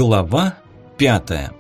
Глава 5.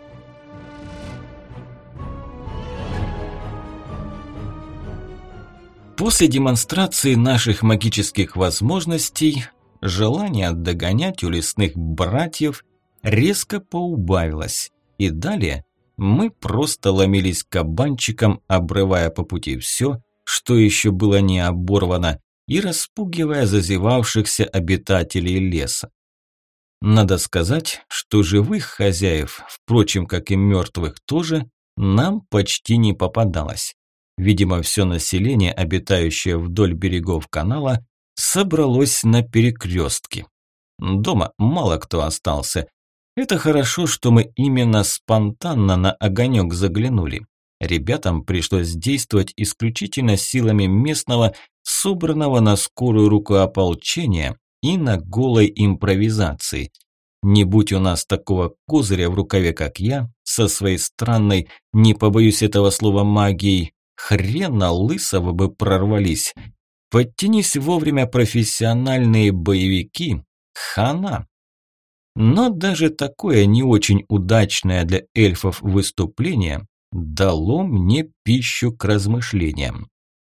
После демонстрации наших магических возможностей, желание догонять у лесных братьев резко поубавилось, и далее мы просто ломились кабанчиком, обрывая по пути все, что еще было не оборвано, и распугивая зазевавшихся обитателей леса. Надо сказать, что живых хозяев, впрочем, как и мертвых тоже, нам почти не попадалось. Видимо, все население, обитающее вдоль берегов канала, собралось на перекрестке. Дома мало кто остался. Это хорошо, что мы именно спонтанно на огонек заглянули. Ребятам пришлось действовать исключительно силами местного, собранного на скорую руку ополчения, и на голой импровизации. Не будь у нас такого козыря в рукаве, как я, со своей странной, не побоюсь этого слова, магией, хрена лысого бы прорвались. Подтянись вовремя профессиональные боевики, хана. Но даже такое не очень удачное для эльфов выступление дало мне пищу к размышлениям.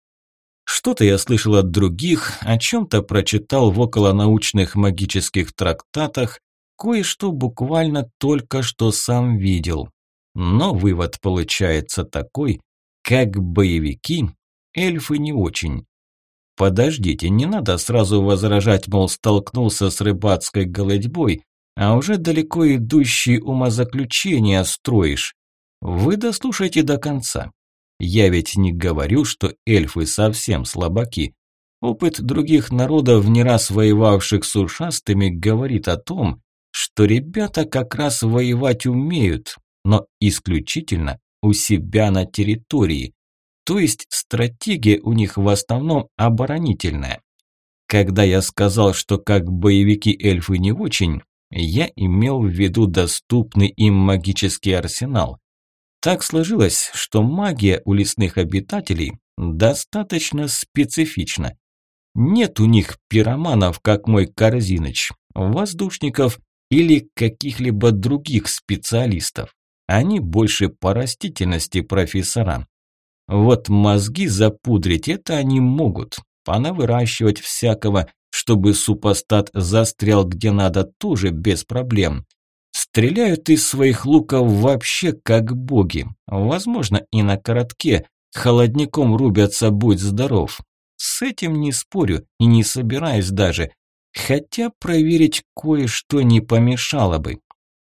Что-то я слышал от других, о чем-то прочитал в околонаучных магических трактатах, кое-что буквально только что сам видел. Но вывод получается такой, как боевики, эльфы не очень. Подождите, не надо сразу возражать, мол, столкнулся с рыбацкой голодьбой, а уже далеко идущие умозаключения строишь. Вы дослушайте до конца. Я ведь не говорю, что эльфы совсем слабаки. Опыт других народов, не раз воевавших с ушастыми, говорит о том, что ребята как раз воевать умеют, но исключительно у себя на территории. То есть стратегия у них в основном оборонительная. Когда я сказал, что как боевики эльфы не очень, я имел в виду доступный им магический арсенал. Так сложилось, что магия у лесных обитателей достаточно специфична. Нет у них пироманов, как мой Корзиныч, воздушников или каких-либо других специалистов. Они больше по растительности профессора. Вот мозги запудрить это они могут, понавыращивать всякого, чтобы супостат застрял где надо, тоже без проблем. Стреляют из своих луков вообще как боги. Возможно, и на коротке холодником рубятся, будь здоров. С этим не спорю и не собираюсь даже. Хотя проверить кое-что не помешало бы.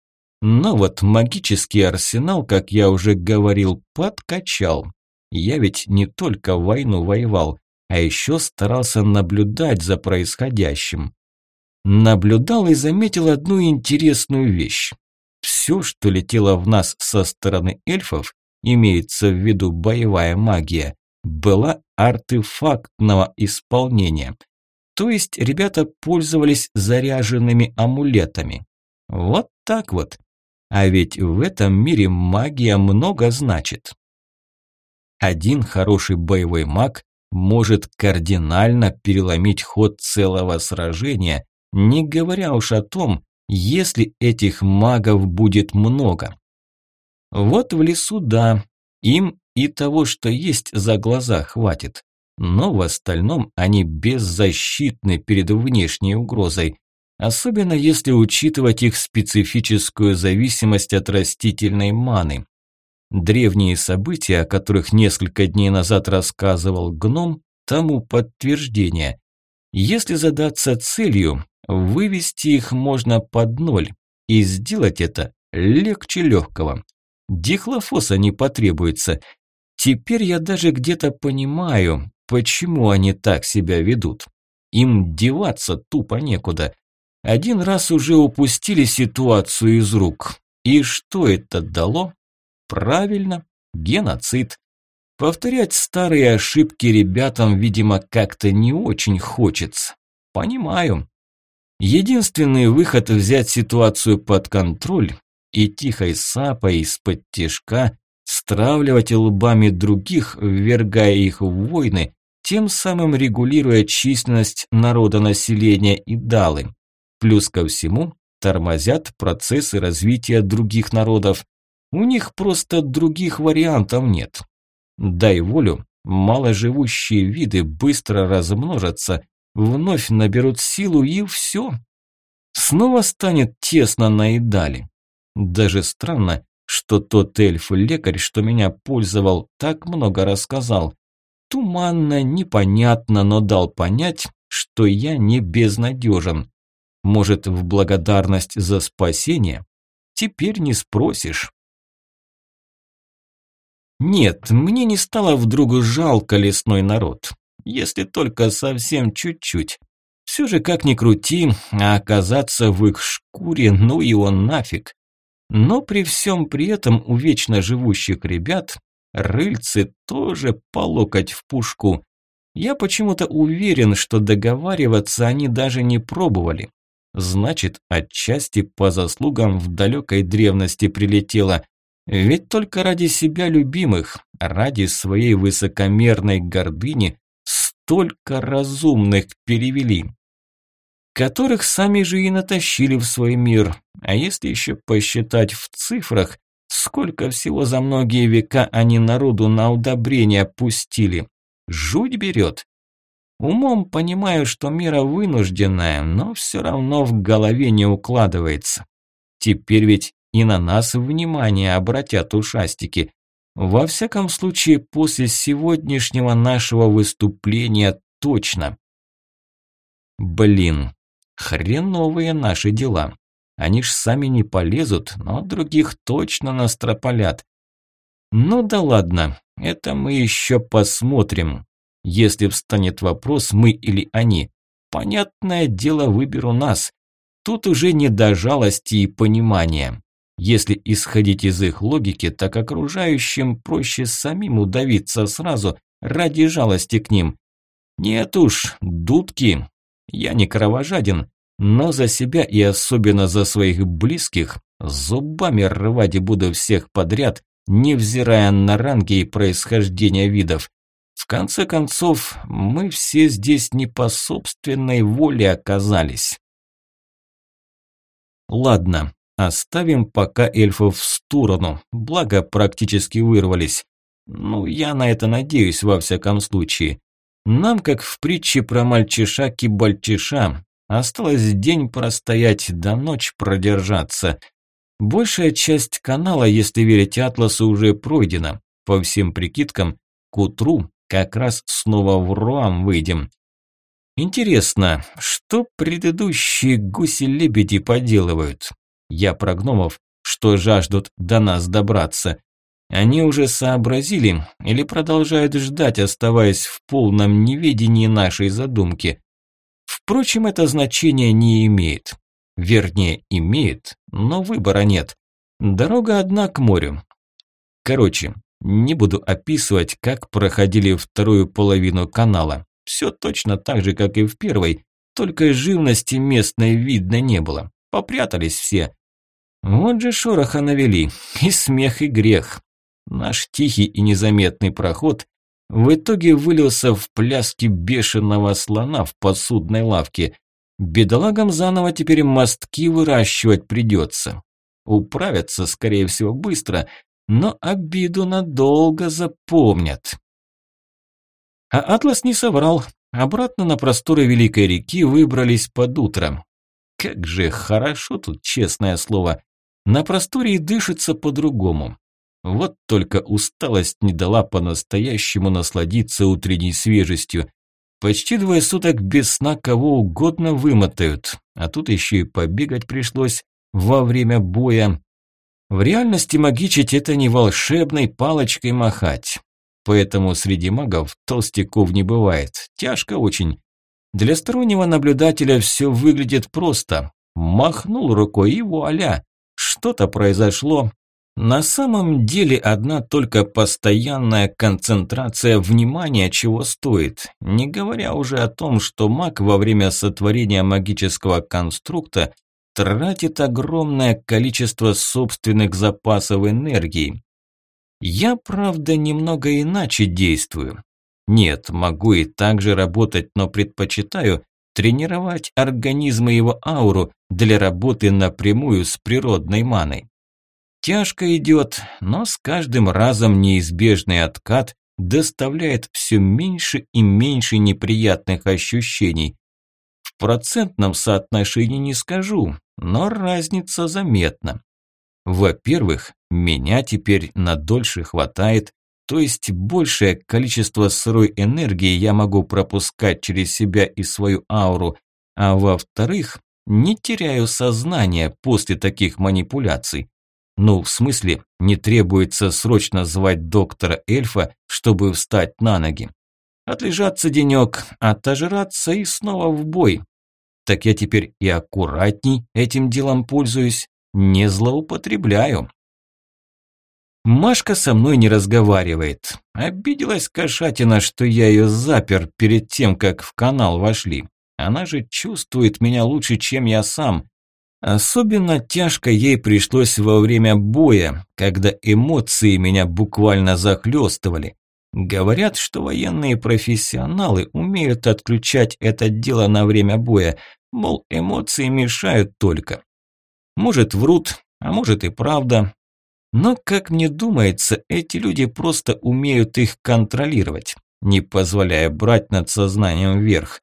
Но вот магический арсенал, как я уже говорил, подкачал. Я ведь не только войну воевал, а еще старался наблюдать за происходящим. Наблюдал и заметил одну интересную вещь. Все, что летело в нас со стороны эльфов, имеется в виду боевая магия, была артефактного исполнения. То есть ребята пользовались заряженными амулетами. Вот так вот. А ведь в этом мире магия много значит. Один хороший боевой маг может кардинально переломить ход целого сражения, не говоря уж о том, если этих магов будет много. Вот в лесу, да, им и того, что есть, за глаза хватит. Но в остальном они беззащитны перед внешней угрозой, особенно если учитывать их специфическую зависимость от растительной маны. Древние события, о которых несколько дней назад рассказывал гном, тому подтверждение. Если задаться целью, вывести их можно под ноль, и сделать это легче легкого. Дихлофоса не потребуется. Теперь я даже где-то понимаю, почему они так себя ведут. Им деваться тупо некуда. Один раз уже упустили ситуацию из рук. И что это дало? Правильно, геноцид. Повторять старые ошибки ребятам, видимо, как-то не очень хочется. Понимаю. Единственный выход – взять ситуацию под контроль и тихой сапой из-под тишка стравливать лбами других, ввергая их в войны, тем самым регулируя численность народонаселения и далы. Плюс ко всему, тормозят процессы развития других народов. У них просто других вариантов нет. Дай волю, маложивущие виды быстро размножатся, вновь наберут силу и все. Снова станет тесно на Идале. Даже странно, что тот эльф-лекарь, что меня пользовал, так много рассказал. Туманно, непонятно, но дал понять, что я не безнадежен. Может, в благодарность за спасение? Теперь не спросишь. Нет, мне не стало вдруг жалко лесной народ. Если только совсем чуть-чуть. Все же, как ни крути, а оказаться в их шкуре, ну и он нафиг. Но при всем при этом у вечно живущих ребят рыльцы тоже по локоть в пушку. Я почему-то уверен, что договариваться они даже не пробовали. Значит, отчасти по заслугам в далекой древности прилетело. Ведь только ради себя любимых, ради своей высокомерной гордыни столько разумных перевели, которых сами же и натащили в свой мир. А если еще посчитать в цифрах, сколько всего за многие века они народу на удобрения пустили. Жуть берет. Умом понимаю, что мера вынужденная, но все равно в голове не укладывается. Теперь ведь и на нас внимание обратят ушастики. Во всяком случае, после сегодняшнего нашего выступления точно. Блин, хреновые наши дела. Они ж сами не полезут, но других точно настропалят. Ну да ладно, это мы еще посмотрим. Если встанет вопрос, мы или они, понятное дело, выберу нас. Тут уже не до жалости и понимания. Если исходить из их логики, так окружающим проще самим удавиться сразу ради жалости к ним. Нет уж, дудки, я не кровожаден, но за себя и особенно за своих близких зубами рвать буду всех подряд, невзирая на ранги и происхождение видов. В конце концов, мы все здесь не по собственной воле оказались. Ладно, оставим пока эльфов в сторону, благо практически вырвались. Ну, я на это надеюсь во всяком случае. Нам, как в притче про мальчиша-кибальчиша, осталось день простоять, до ночь продержаться. Большая часть канала, если верить Атласу, уже пройдена. По всем прикидкам, к утру как раз снова в Руам выйдем. Интересно, что предыдущие гуси-лебеди поделывают? Я про гномов, что жаждут до нас добраться. Они уже сообразили или продолжают ждать, оставаясь в полном неведении нашей задумки? Впрочем, это значение не имеет. Вернее, имеет, но выбора нет. Дорога одна к морю. Короче, не буду описывать, как проходили вторую половину канала. Все точно так же, как и в первой, только живности местной видно не было. Попрятались все. Вот же шороха навели, и смех, и грех. Наш тихий и незаметный проход в итоге вылился в пляски бешеного слона в посудной лавке. Бедолагам заново теперь мостки выращивать придется. Управятся, скорее всего, быстро, но обиду надолго запомнят. А Атлас не соврал. Обратно на просторы Великой реки выбрались под утро. Как же хорошо тут, честное слово. На просторе и дышится по-другому. Вот только усталость не дала по-настоящему насладиться утренней свежестью. Почти 2 суток без сна кого угодно вымотают, а тут еще и побегать пришлось во время боя. В реальности магичить это не волшебной палочкой махать. Поэтому среди магов толстяков не бывает, тяжко очень. Для стороннего наблюдателя все выглядит просто. Махнул рукой и вуаля, что-то произошло. На самом деле одна только постоянная концентрация внимания чего стоит, не говоря уже о том, что маг во время сотворения магического конструкта тратит огромное количество собственных запасов энергии. Я, правда, немного иначе действую. Нет, могу и так же работать, но предпочитаю тренировать организм и его ауру для работы напрямую с природной маной. Тяжко идет, но с каждым разом неизбежный откат доставляет все меньше и меньше неприятных ощущений. В процентном соотношении не скажу, но разница заметна. Во-первых, меня теперь надольше хватает, то есть большее количество сырой энергии я могу пропускать через себя и свою ауру, а во-вторых, не теряю сознание после таких манипуляций. Ну, в смысле, не требуется срочно звать доктора эльфа, чтобы встать на ноги. Отлежаться денек, отожраться и снова в бой. Так я теперь и аккуратней этим делом пользуюсь, не злоупотребляю. Машка со мной не разговаривает. Обиделась кошатина, что я ее запер перед тем, как в канал вошли. Она же чувствует меня лучше, чем я сам. Особенно тяжко ей пришлось во время боя, когда эмоции меня буквально захлестывали. Говорят, что военные профессионалы умеют отключать это дело на время боя, мол, эмоции мешают только. Может, врут, а может и правда. Но, как мне думается, эти люди просто умеют их контролировать, не позволяя брать над сознанием верх.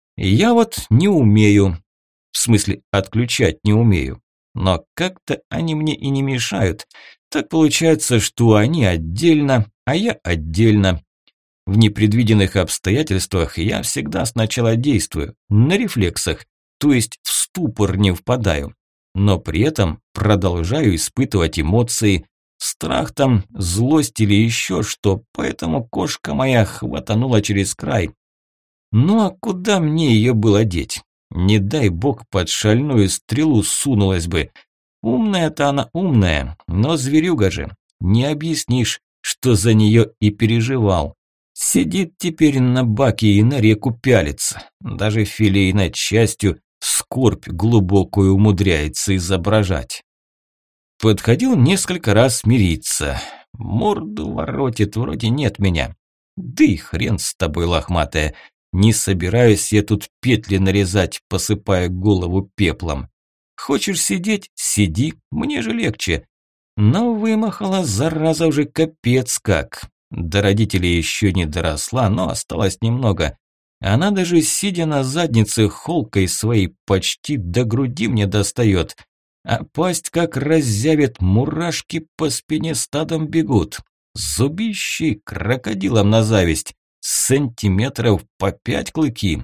Я вот не умею. В смысле, отключать не умею. Но как-то они мне и не мешают. Так получается, что они отдельно, а я отдельно. В непредвиденных обстоятельствах я всегда сначала действую, на рефлексах, то есть в ступор не впадаю. Но при этом продолжаю испытывать эмоции, страх там, злость или еще что, поэтому кошка моя хватанула через край. Ну а куда мне ее было деть? Не дай бог под шальную стрелу сунулась бы. Умная-то она умная, но зверюга же. Не объяснишь, что за нее и переживал. Сидит теперь на баке и на реку пялится. Даже филейной частью скорбь глубокую умудряется изображать. Подходил несколько раз мириться. Морду воротит, вроде нет меня. Да и хрен с тобой, лохматая. Не собираюсь я тут петли нарезать, посыпая голову пеплом. Хочешь сидеть – сиди, мне же легче. Но вымахала, зараза, уже капец как. До родителей еще не доросла, но осталось немного. Она даже сидя на заднице холкой своей почти до груди мне достает. А пасть как раззявит, мурашки по спине стадом бегут. Зубищи крокодилам на зависть. Сантиметров по 5 клыки.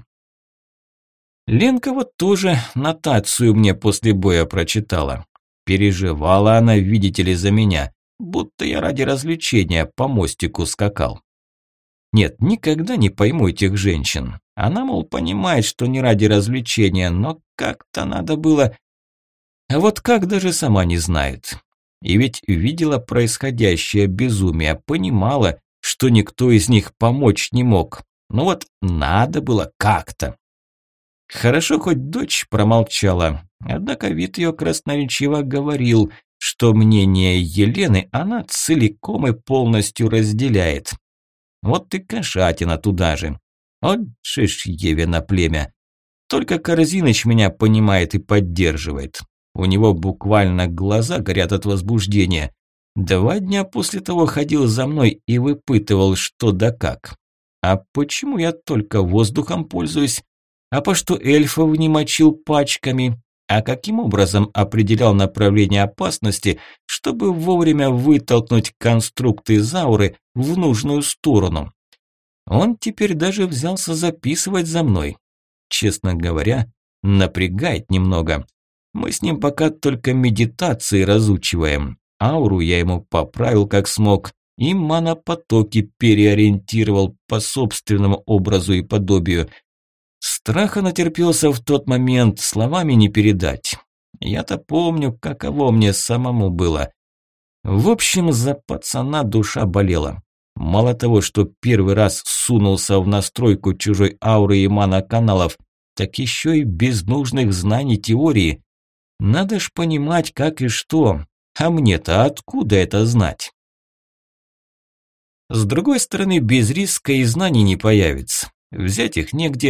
Ленка вот тоже нотацию мне после боя прочитала. Переживала она, видите ли, за меня, будто я ради развлечения по мостику скакал. Нет, никогда не пойму этих женщин. Она, мол, понимает, что не ради развлечения, но как-то надо было... А вот как, даже сама не знает. И ведь видела происходящее безумие, понимала, что никто из них помочь не мог. Но вот надо было как-то. Хорошо, хоть дочь промолчала, однако вид ее красноречиво говорил, что мнение Елены она целиком и полностью разделяет. Вот и кошатина туда же. Вот Шишьевина племя. Только Корзиныч меня понимает и поддерживает. У него буквально глаза горят от возбуждения. 2 дня после того ходил за мной и выпытывал, что да как. А почему я только воздухом пользуюсь? А по что эльфов не мочил пачками? А каким образом определял направление опасности, чтобы вовремя вытолкнуть конструкт из ауры в нужную сторону? Он теперь даже взялся записывать за мной. Честно говоря, напрягает немного. Мы с ним пока только медитации разучиваем. Ауру я ему поправил как смог и манопотоки переориентировал по собственному образу и подобию. Страха натерпелся в тот момент, словами не передать. Я-то помню, каково мне самому было. В общем, за пацана душа болела. Мало того, что первый раз сунулся в настройку чужой ауры и мана-каналов, так еще и без нужных знаний теории. Надо ж понимать, как и что. А мне-то откуда это знать? С другой стороны, без риска и знаний не появится. Взять их негде.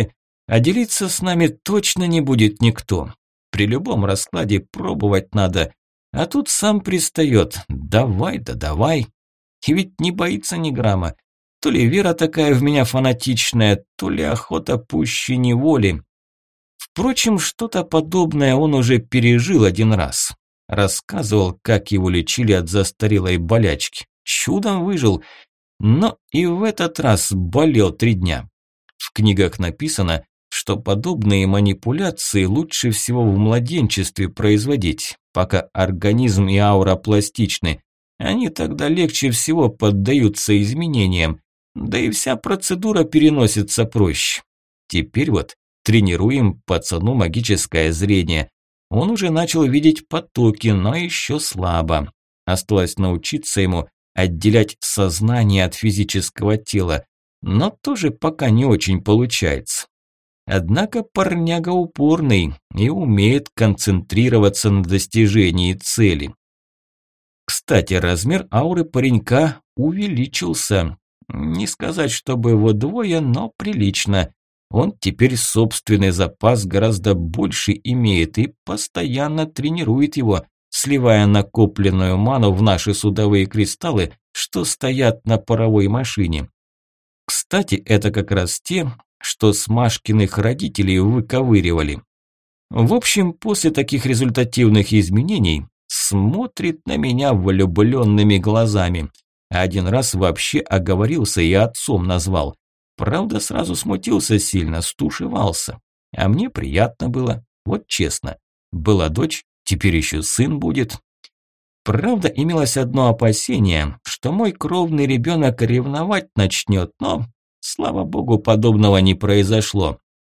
А делиться с нами точно не будет никто. При любом раскладе пробовать надо, а тут сам пристает. Давай да давай. И ведь не боится ни грамма. То ли вера такая в меня фанатичная, то ли охота пуще неволи. Впрочем, что-то подобное он уже пережил один раз. Рассказывал, как его лечили от застарелой болячки. Чудом выжил, но и в этот раз болел 3 дня. В книгах написано, что подобные манипуляции лучше всего в младенчестве производить, пока организм и аура пластичны. Они тогда легче всего поддаются изменениям, да и вся процедура переносится проще. Теперь вот тренируем пацану магическое зрение. Он уже начал видеть потоки, но еще слабо. Осталось научиться ему отделять сознание от физического тела, но тоже пока не очень получается. Однако парняга упорный и умеет концентрироваться на достижении цели. Кстати, размер ауры паренька увеличился. Не сказать, чтобы вдвое, но прилично. Он теперь собственный запас гораздо больше имеет и постоянно тренирует его, сливая накопленную ману в наши судовые кристаллы, что стоят на паровой машине. Кстати, это как раз те, что с Машкиных родителей выковыривали. В общем, после таких результативных изменений смотрит на меня влюбленными глазами. Один раз вообще оговорился и отцом назвал. Правда, сразу смутился сильно, стушевался. А мне приятно было, вот честно. Была дочь, теперь еще сын будет. Правда, имелось одно опасение, что мой кровный ребенок ревновать начнет, но, слава богу, подобного не произошло.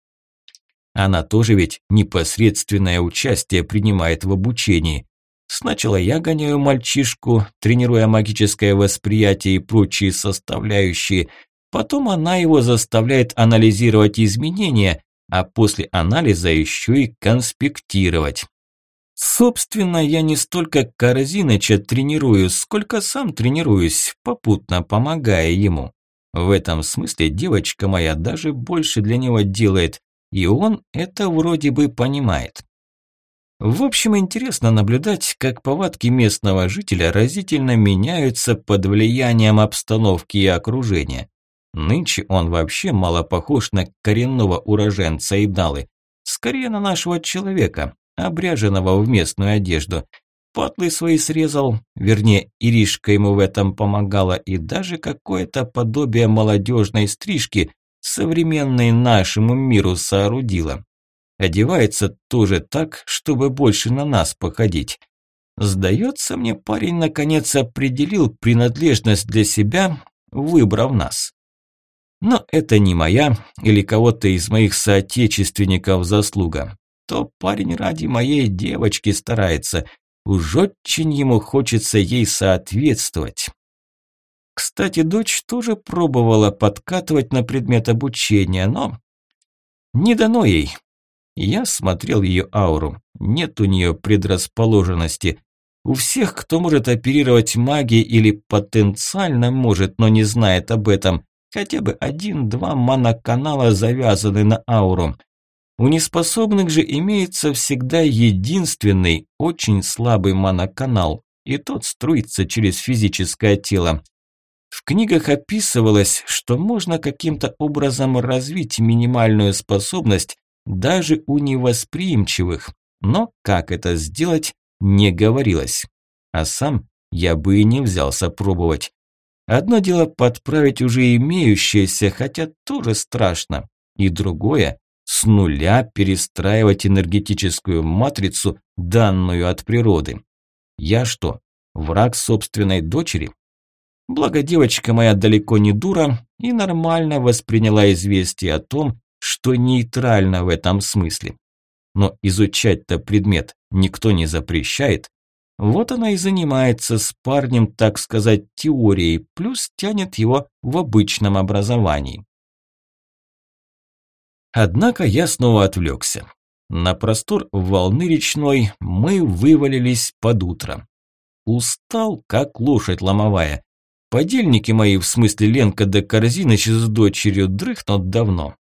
Она тоже ведь непосредственное участие принимает в обучении. Сначала я гоняю мальчишку, тренируя магическое восприятие и прочие составляющие. Потом она его заставляет анализировать изменения, а после анализа еще и конспектировать. Собственно, я не столько Корзиныча тренирую, сколько сам тренируюсь, попутно помогая ему. В этом смысле девочка моя даже больше для него делает, и он это вроде бы понимает. В общем, интересно наблюдать, как повадки местного жителя разительно меняются под влиянием обстановки и окружения. Нынче он вообще мало похож на коренного уроженца Идалы, скорее на нашего человека, обряженного в местную одежду. Патлы свои срезал, вернее, Иришка ему в этом помогала, и даже какое-то подобие молодежной стрижки, современной нашему миру, соорудила. Одевается тоже так, чтобы больше на нас походить. Сдается мне, парень наконец определил принадлежность для себя, выбрав нас. Но это не моя или кого-то из моих соотечественников заслуга. То парень ради моей девочки старается. Уж очень ему хочется ей соответствовать. Кстати, дочь тоже пробовала подкатывать на предмет обучения, но не дано ей. Я смотрел ее ауру. Нет у нее предрасположенности. У всех, кто может оперировать магией или потенциально может, но не знает об этом, хотя бы 1-2 маноканала завязаны на ауру. У неспособных же имеется всегда единственный, очень слабый маноканал, и тот струится через физическое тело. В книгах описывалось, что можно каким-то образом развить минимальную способность даже у невосприимчивых, но как это сделать, не говорилось. А сам я бы и не взялся пробовать. Одно дело подправить уже имеющееся, хотя тоже страшно, и другое – с нуля перестраивать энергетическую матрицу, данную от природы. Я что, враг собственной дочери? Благо девочка моя далеко не дура и нормально восприняла известие о том, что нейтрально в этом смысле. Но изучать-то предмет никто не запрещает. Вот она и занимается с парнем, так сказать, теорией, плюс тянет его в обычном образовании. Однако я снова отвлекся. На простор волны речной мы вывалились под утро. Устал, как лошадь ломовая. Подельники мои, в смысле Ленка да Корзиныч с дочерью, дрыхнут давно.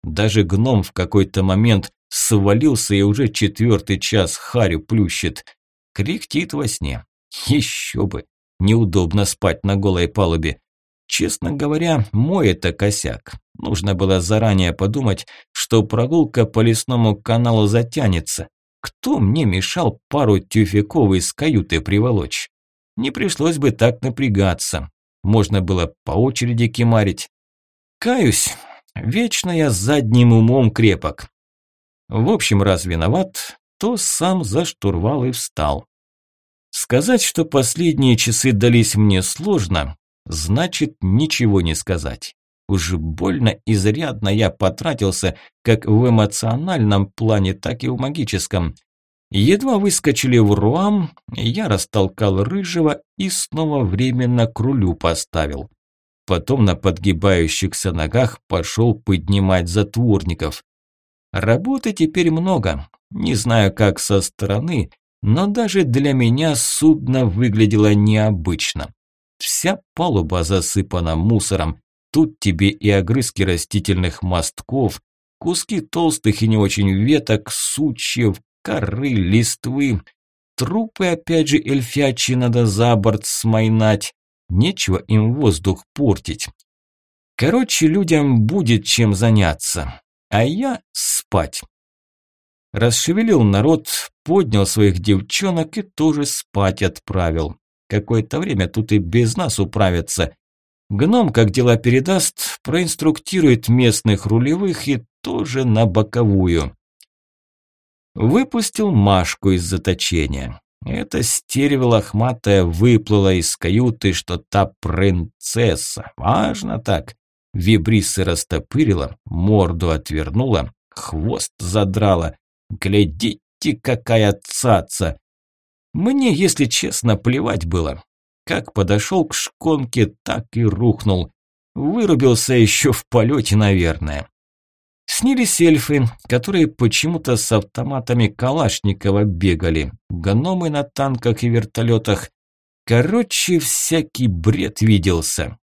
Даже гном в какой-то момент свалился и уже 4-й час харю плющит. Кряхтит во сне. Еще бы. Неудобно спать на голой палубе. Честно говоря, мой это косяк. Нужно было заранее подумать, что прогулка по лесному каналу затянется. Кто мне мешал пару тюфяков из каюты приволочь? Не пришлось бы так напрягаться. Можно было по очереди кемарить. Каюсь, вечно я задним умом крепок. В общем, раз виноват, то сам за штурвал и встал. Сказать, что последние часы дались мне сложно, значит ничего не сказать. Уж больно изрядно я потратился как в эмоциональном плане, так и в магическом. Едва выскочили в Руам, я растолкал рыжего и снова временно к рулю поставил. Потом на подгибающихся ногах пошел поднимать затворников. Работы теперь много. Не знаю, как со стороны, но даже для меня судно выглядело необычно. Вся палуба засыпана мусором. Тут тебе и огрызки растительных мостков, куски толстых и не очень веток, сучьев, коры, листвы. Трупы опять же эльфячьи надо за борт смайнать. Нечего им воздух портить. Короче, людям будет чем заняться, а я спать. Расшевелил народ, поднял своих девчонок и тоже спать отправил. Какое-то время тут и без нас управятся. Гном, как дела передаст, проинструктирует местных рулевых и тоже на боковую. Выпустил Машку из заточения. Эта стерва лохматая выплыла из каюты, что та принцесса. Важно так. Вибрисы растопырила, морду отвернула, хвост задрала. Глядите, какая цаца! Мне, если честно, плевать было. Как подошел к шконке, так и рухнул. Вырубился еще в полете, наверное. Снились эльфы, которые почему-то с автоматами Калашникова бегали, гномы на танках и вертолетах. Короче, всякий бред виделся.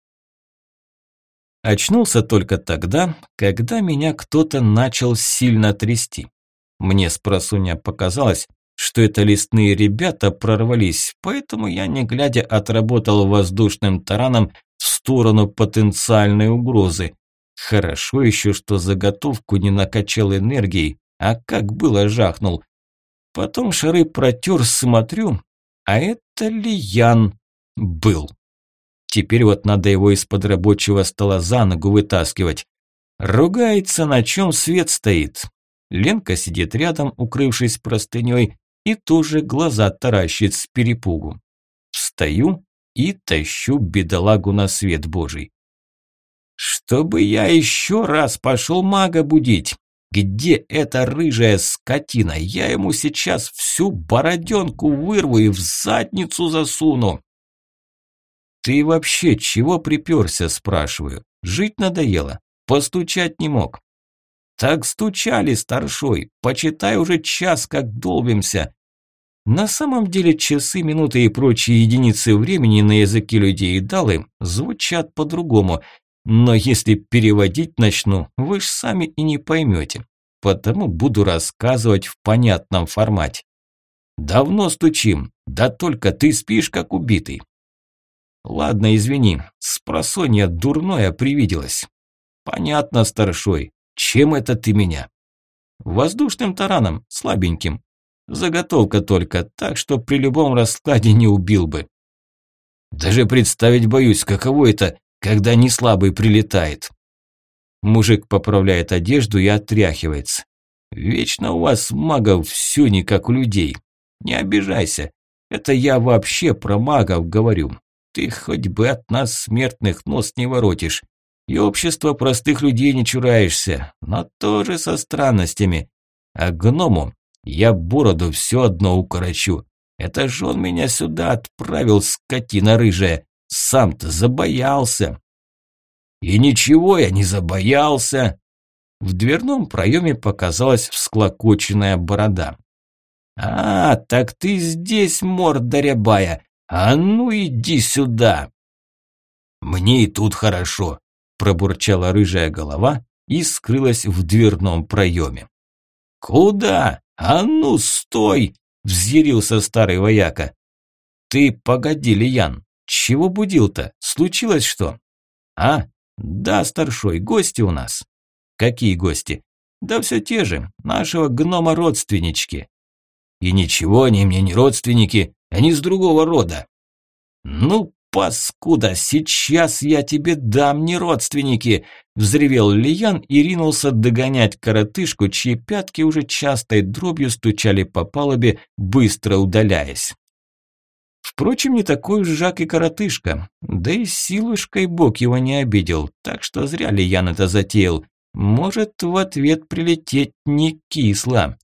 Очнулся только тогда, когда меня кто-то начал сильно трясти. Мне спросонья показалось, что это лесные ребята прорвались, поэтому я, не глядя, отработал воздушным тараном в сторону потенциальной угрозы. Хорошо еще, что заготовку не накачал энергией, а как было жахнул. Потом шары протер, смотрю, а это Лиян был. Теперь вот надо его из-под рабочего стола за ногу вытаскивать. Ругается, на чем свет стоит. Ленка сидит рядом, укрывшись простыней, и тоже глаза таращит с перепугу. Встаю и тащу бедолагу на свет Божий. Чтобы я еще раз пошел мага будить. Где эта рыжая скотина? Я ему сейчас всю бороденку вырву и в задницу засуну. Ты вообще чего приперся, спрашиваю? Жить надоело? Постучать не мог? Так стучали, старшой. Почитай, уже час как долбимся. На самом деле часы, минуты и прочие единицы времени на языке людей и далы звучат по-другому. Но если переводить начну, вы ж сами и не поймете. Потому буду рассказывать в понятном формате. Давно стучим, да только ты спишь как убитый. Ладно, извини, спросонья дурное привиделось. Понятно, старшой, чем это ты меня? Воздушным тараном, слабеньким. Заготовка только, так что при любом раскладе не убил бы. Даже представить боюсь, каково это, когда не слабый прилетает. Мужик поправляет одежду и отряхивается. Вечно у вас, магов, все не как у людей. Не обижайся, это я вообще про магов говорю. Ты хоть бы от нас, смертных, нос не воротишь. И общество простых людей не чураешься, но тоже со странностями. А гному я бороду все одно укорочу. Это ж он меня сюда отправил, скотина рыжая. Сам-то забоялся. И ничего я не забоялся. В дверном проеме показалась всклокоченная борода. А, так ты здесь, морда рябая. А ну иди сюда. Мне и тут хорошо, пробурчала рыжая голова и скрылась в дверном проеме. «Куда? А ну, стой!» – взъярился старый вояка. «Ты погоди, Лиян, чего будил-то? Случилось что?» «А? Да, старшой, гости у нас». «Какие гости?» «Да все те же, нашего гнома родственнички». «И ничего, они мне не родственники, они с другого рода». «Ну, паскуда, сейчас я тебе дам не родственники!» – взревел Лиян и ринулся догонять коротышку, чьи пятки уже частой дробью стучали по палубе, быстро удаляясь. Впрочем, не такой уж Жак и коротышка, да и силушкой бог его не обидел, так что зря Лиян это затеял. Может в ответ прилететь не кисло.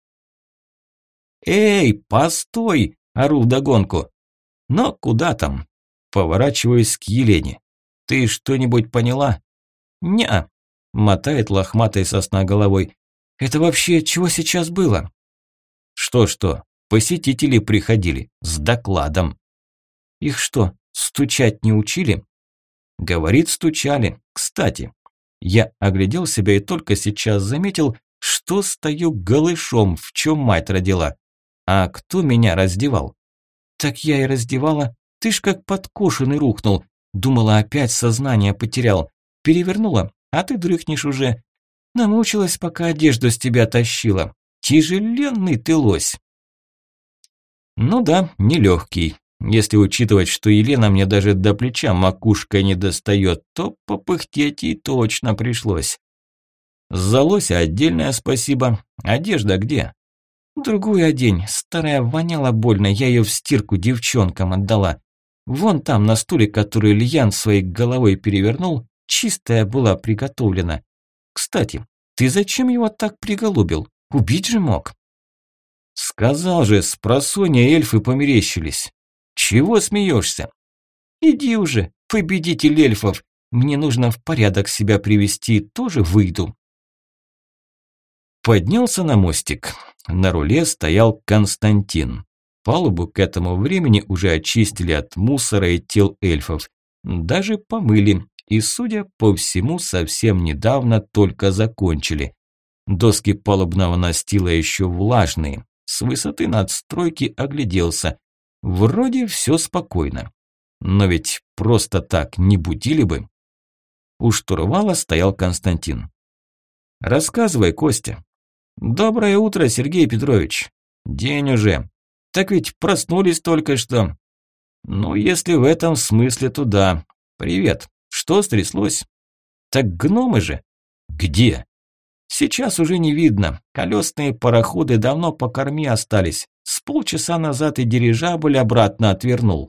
«Эй, постой!» – ору вдогонку. Но куда там? Поворачиваюсь к Елене. «Ты что-нибудь поняла?» «Не-а», – мотает лохматой сосна головой. «Это вообще чего сейчас было?» «Что-что? Посетители приходили с докладом». «Их что, стучать не учили?» «Говорит, стучали. Кстати». Я оглядел себя и только сейчас заметил, что стою голышом, в чем мать родила. А кто меня раздевал? Так я и раздевала. Ты ж как подкошенный рухнул. Думала, опять сознание потерял. Перевернула, а ты дрыхнешь уже. Намучилась, пока одежду с тебя тащила. Тяжеленный ты лось. Ну да, нелегкий. Если учитывать, что Елена мне даже до плеча макушкой не достает, то попыхтеть ей точно пришлось. За лося отдельное спасибо. Одежда где? Другую одень. Старая воняла больно, я ее в стирку девчонкам отдала. Вон там, на стуле, который Лиян своей головой перевернул, чистая была приготовлена. Кстати, ты зачем его так приголубил? Убить же мог. Сказал же, спросонья эльфы померещились. Чего смеешься? Иди уже, победитель эльфов. Мне нужно в порядок себя привести, тоже выйду. Поднялся на мостик. На руле стоял Константин. Палубу к этому времени уже очистили от мусора и тел эльфов. Даже помыли. И, судя по всему, совсем недавно только закончили. Доски палубного настила еще влажные. С высоты надстройки огляделся. Вроде все спокойно. Но ведь просто так не будили бы. У штурвала стоял Константин. «Рассказывай, Костя». «Доброе утро, Сергей Петрович». «День уже». «Так ведь проснулись только что». «Ну, если в этом смысле, то да. Привет. Что стряслось?» «Так гномы же». «Где?» «Сейчас уже не видно. Колесные пароходы давно по корме остались. С полчаса назад и дирижабль обратно отвернул».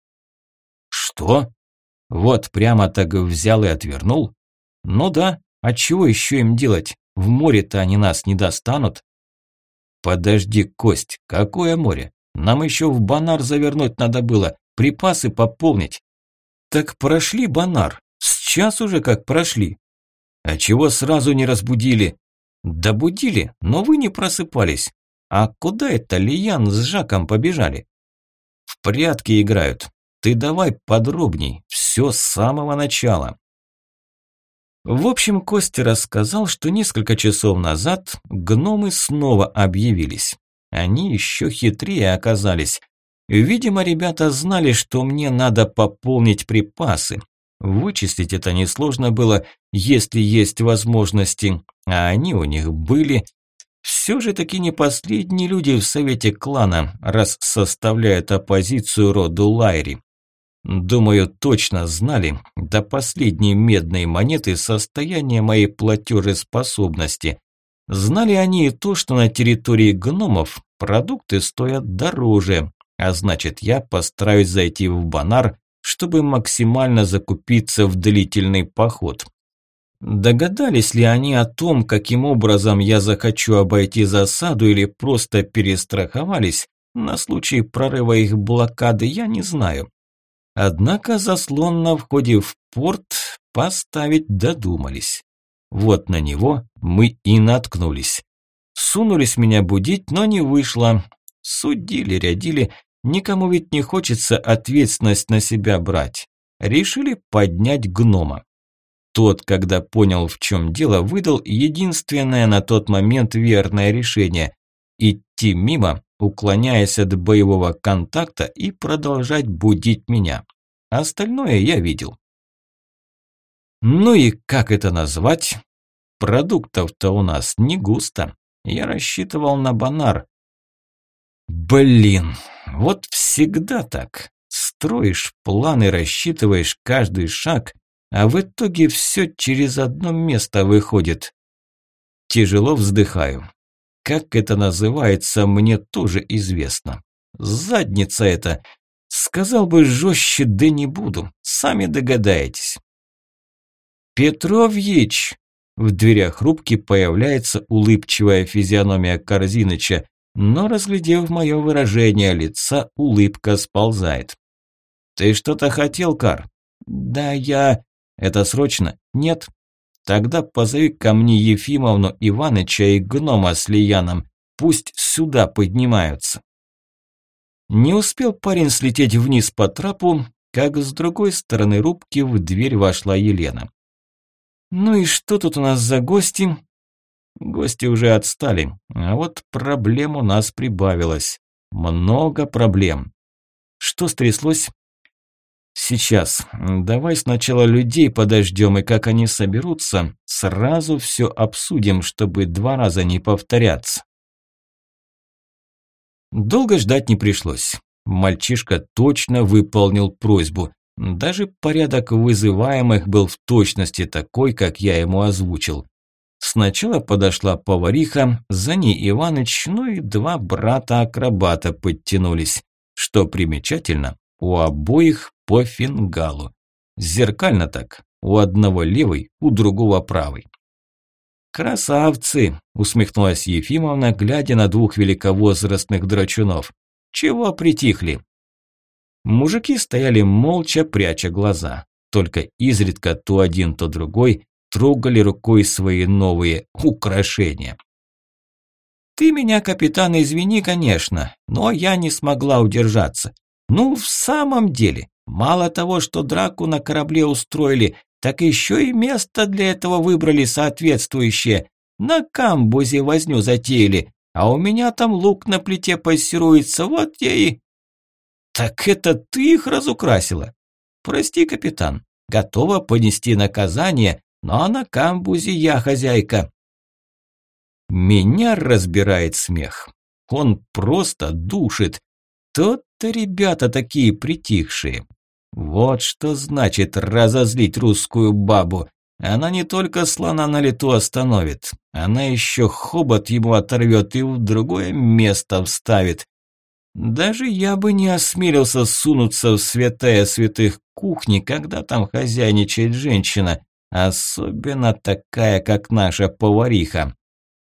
«Что? Вот прямо так взял и отвернул?» «Ну да, а чего еще им делать? В море-то они нас не достанут». «Подожди, Кость, какое море? Нам еще в Бонар завернуть надо было, припасы пополнить». «Так прошли Бонар, с час уже как прошли». «А чего сразу не разбудили?» «Да будили, но вы не просыпались. А куда это Лиян с Жаком побежали?» «В прятки играют. Ты давай подробней, все с самого начала». В общем, Костя рассказал, что несколько часов назад гномы снова объявились. Они еще хитрее оказались. Видимо, ребята знали, что мне надо пополнить припасы. Вычислить это несложно было, если есть возможности, а они у них были. Все же таки не последние люди в совете клана, раз составляют оппозицию роду Лайри. Думаю, точно знали до последней медной монеты состояние моей платежеспособности. Знали они и то, что на территории гномов продукты стоят дороже, а значит, я постараюсь зайти в Бонар, чтобы максимально закупиться в длительный поход. Догадались ли они о том, каким образом я захочу обойти засаду, или просто перестраховались на случай прорыва их блокады, я не знаю. Однако заслон на входе в порт поставить додумались. Вот на него мы и наткнулись. Сунулись меня будить, но не вышло. Судили-рядили, никому ведь не хочется ответственность на себя брать. Решили поднять гнома. Тот, когда понял, в чем дело, выдал единственное на тот момент верное решение – идти мимо, уклоняясь от боевого контакта и продолжать будить меня. Остальное я видел. Ну и как это назвать? Продуктов-то у нас не густо. Я рассчитывал на Бонар. Блин, вот всегда так. Строишь планы, рассчитываешь каждый шаг, а в итоге все через одно место выходит. Тяжело вздыхаю. Как это называется, мне тоже известно. Задница это. Сказал бы жестче, да не буду. Сами догадаетесь. Петрович! В дверях рубки появляется улыбчивая физиономия Корзиныча, но, разглядев мое выражение лица, улыбка сползает. «Ты что-то хотел, Кар?» «Да, я...» «Это срочно?» «Нет». «Тогда позови ко мне Ефимовну, Иваныча и гнома с Лияном. Пусть сюда поднимаются». Не успел парень слететь вниз по трапу, как с другой стороны рубки в дверь вошла Елена. «Ну и что тут у нас за гости?» Гости уже отстали, а вот проблем у нас прибавилось. Много проблем. Что стряслось? Сейчас. Давай сначала людей подождем, и как они соберутся, сразу все обсудим, чтобы 2 раза не повторяться. Долго ждать не пришлось. Мальчишка точно выполнил просьбу. Даже порядок вызываемых был в точности такой, как я ему озвучил. Сначала подошла повариха, за ней Иваныч, ну и 2 брата-акробата подтянулись. Что примечательно, у обоих по фингалу. Зеркально так, у одного левый, у другого правый. «Красавцы!» – усмехнулась Ефимовна, глядя на 2 великовозрастных драчунов. «Чего притихли?» Мужики стояли молча, пряча глаза. Только изредка то один, то другой трогали рукой свои новые украшения. «Ты меня, капитан, извини, конечно, но я не смогла удержаться. Ну, в самом деле, мало того, что драку на корабле устроили, так еще и место для этого выбрали соответствующее. На камбузе возню затеяли, а у меня там лук на плите пассируется, вот я и...» «Так это ты их разукрасила?» «Прости, капитан, готова понести наказание, но на камбузе я хозяйка». Меня разбирает смех. Он просто душит. Тот-то ребята такие притихшие. Вот что значит разозлить русскую бабу. Она не только слона на лету остановит, она еще хобот ему оторвет и в другое место вставит. Даже я бы не осмелился сунуться в святая святых кухни, когда там хозяйничает женщина, особенно такая, как наша повариха.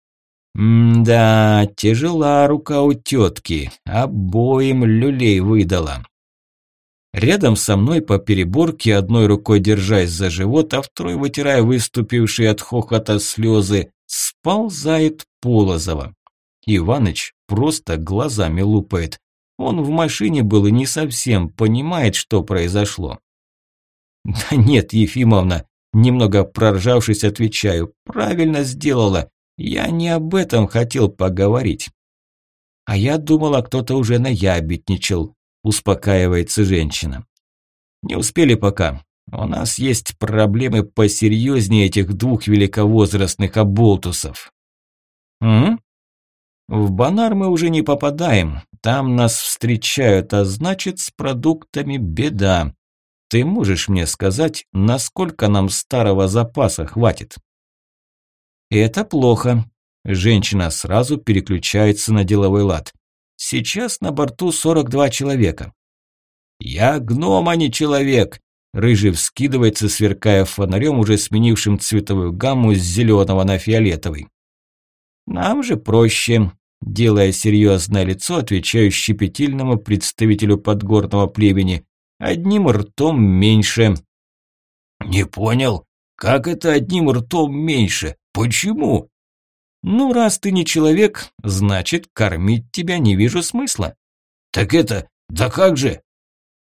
Да, тяжела рука у тетки, обоим люлей выдала. Рядом со мной по переборке, одной рукой держась за живот, а второй вытирая выступившие от хохота слезы, сползает Полозова. Иваныч просто глазами лупает. Он в машине был и не совсем понимает, что произошло. «Да нет, Ефимовна», немного проржавшись, отвечаю, «правильно сделала. Я не об этом хотел поговорить». «А я думала, кто-то уже наябедничал», успокаивается женщина. «Не успели пока. У нас есть проблемы посерьезнее этих 2 великовозрастных оболтусов». В Бонар мы уже не попадаем. Там нас встречают, а значит, с продуктами беда. Ты можешь мне сказать, насколько нам старого запаса хватит?» «Это плохо». Женщина сразу переключается на деловой лад. «Сейчас на борту 42 человека». «Я гном, а не человек!» Рыжий вскидывается, сверкая фонарем, уже сменившим цветовую гамму с зеленого на фиолетовый. «Нам же проще», – делая серьезное лицо, отвечаю щепетильному представителю подгорного племени. «Одним ртом меньше». «Не понял, как это одним ртом меньше? Почему?» «Ну, раз ты не человек, значит, кормить тебя не вижу смысла». «Так это, да как же?»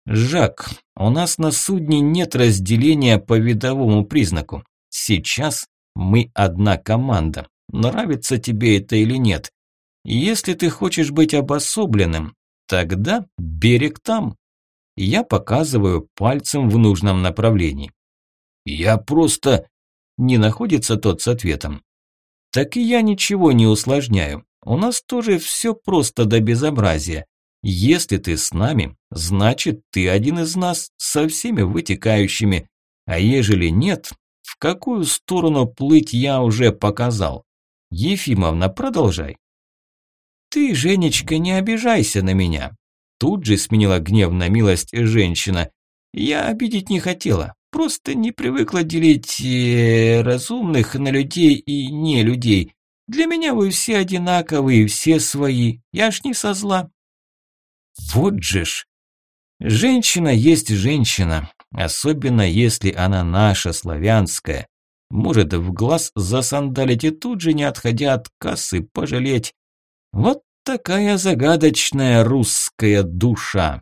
Жак, у нас на судне нет разделения по видовому признаку. Сейчас мы одна команда. Нравится тебе это или нет? Если ты хочешь быть обособленным, тогда берег там. Я показываю пальцем в нужном направлении. Я просто... Не находится тот с ответом. Так и я ничего не усложняю. У нас тоже все просто до безобразия. Если ты с нами, значит ты один из нас со всеми вытекающими. А ежели нет, в какую сторону плыть я уже показал. Ефимовна, продолжай. Ты, Женечка, не обижайся на меня. Тут же сменила гнев на милость женщина. Я обидеть не хотела. Просто не привыкла делить разумных на людей и не людей. Для меня вы все одинаковые, все свои. Я ж не со зла. Вот же ж. Женщина есть женщина, особенно если она наша, славянская. Может в глаз засандалить и тут же, не отходя от кассы, пожалеть. Вот такая загадочная русская душа.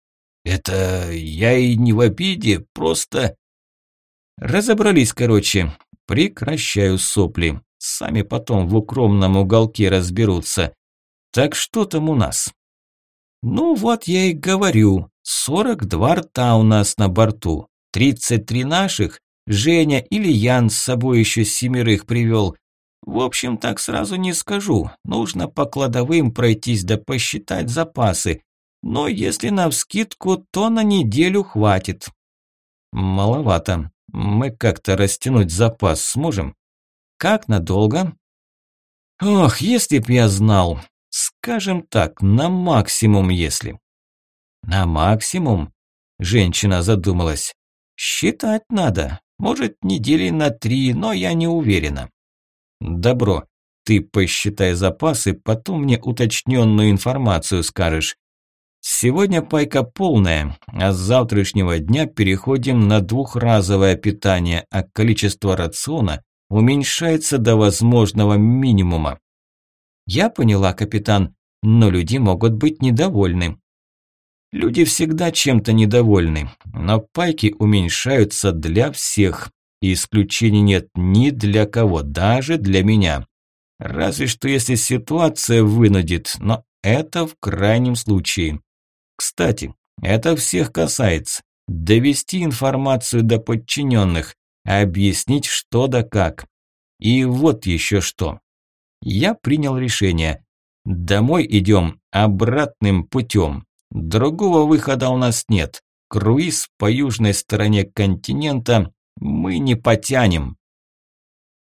Это я и не в обиде, просто... Разобрались, короче. Прекращаю сопли. Сами потом в укромном уголке разберутся. Так что там у нас? Ну вот я и говорю. 42 рта у нас на борту. 33 наших. Женя или Ян с собой еще 7 привел. В общем, так сразу не скажу. Нужно по кладовым пройтись да посчитать запасы. Но если навскидку, то на неделю хватит. Маловато. Мы как-то растянуть запас сможем? Как надолго? Ох, если б я знал. Скажем так, на максимум если. На максимум? Женщина задумалась. Считать надо. Может, недели на 3, но я не уверена. Добро. Ты посчитай запасы, потом мне уточненную информацию скажешь. Сегодня пайка полная, а с завтрашнего дня переходим на двухразовое питание, а количество рациона уменьшается до возможного минимума. Я поняла, капитан, но люди могут быть недовольны. Люди всегда чем-то недовольны, но пайки уменьшаются для всех, и исключений нет ни для кого, даже для меня. Разве что если ситуация вынудит, но это в крайнем случае. Кстати, это всех касается. Довести информацию до подчиненных, объяснить что да как. И вот еще что. Я принял решение. Домой идем обратным путем. Другого выхода у нас нет. Круиз по южной стороне континента мы не потянем.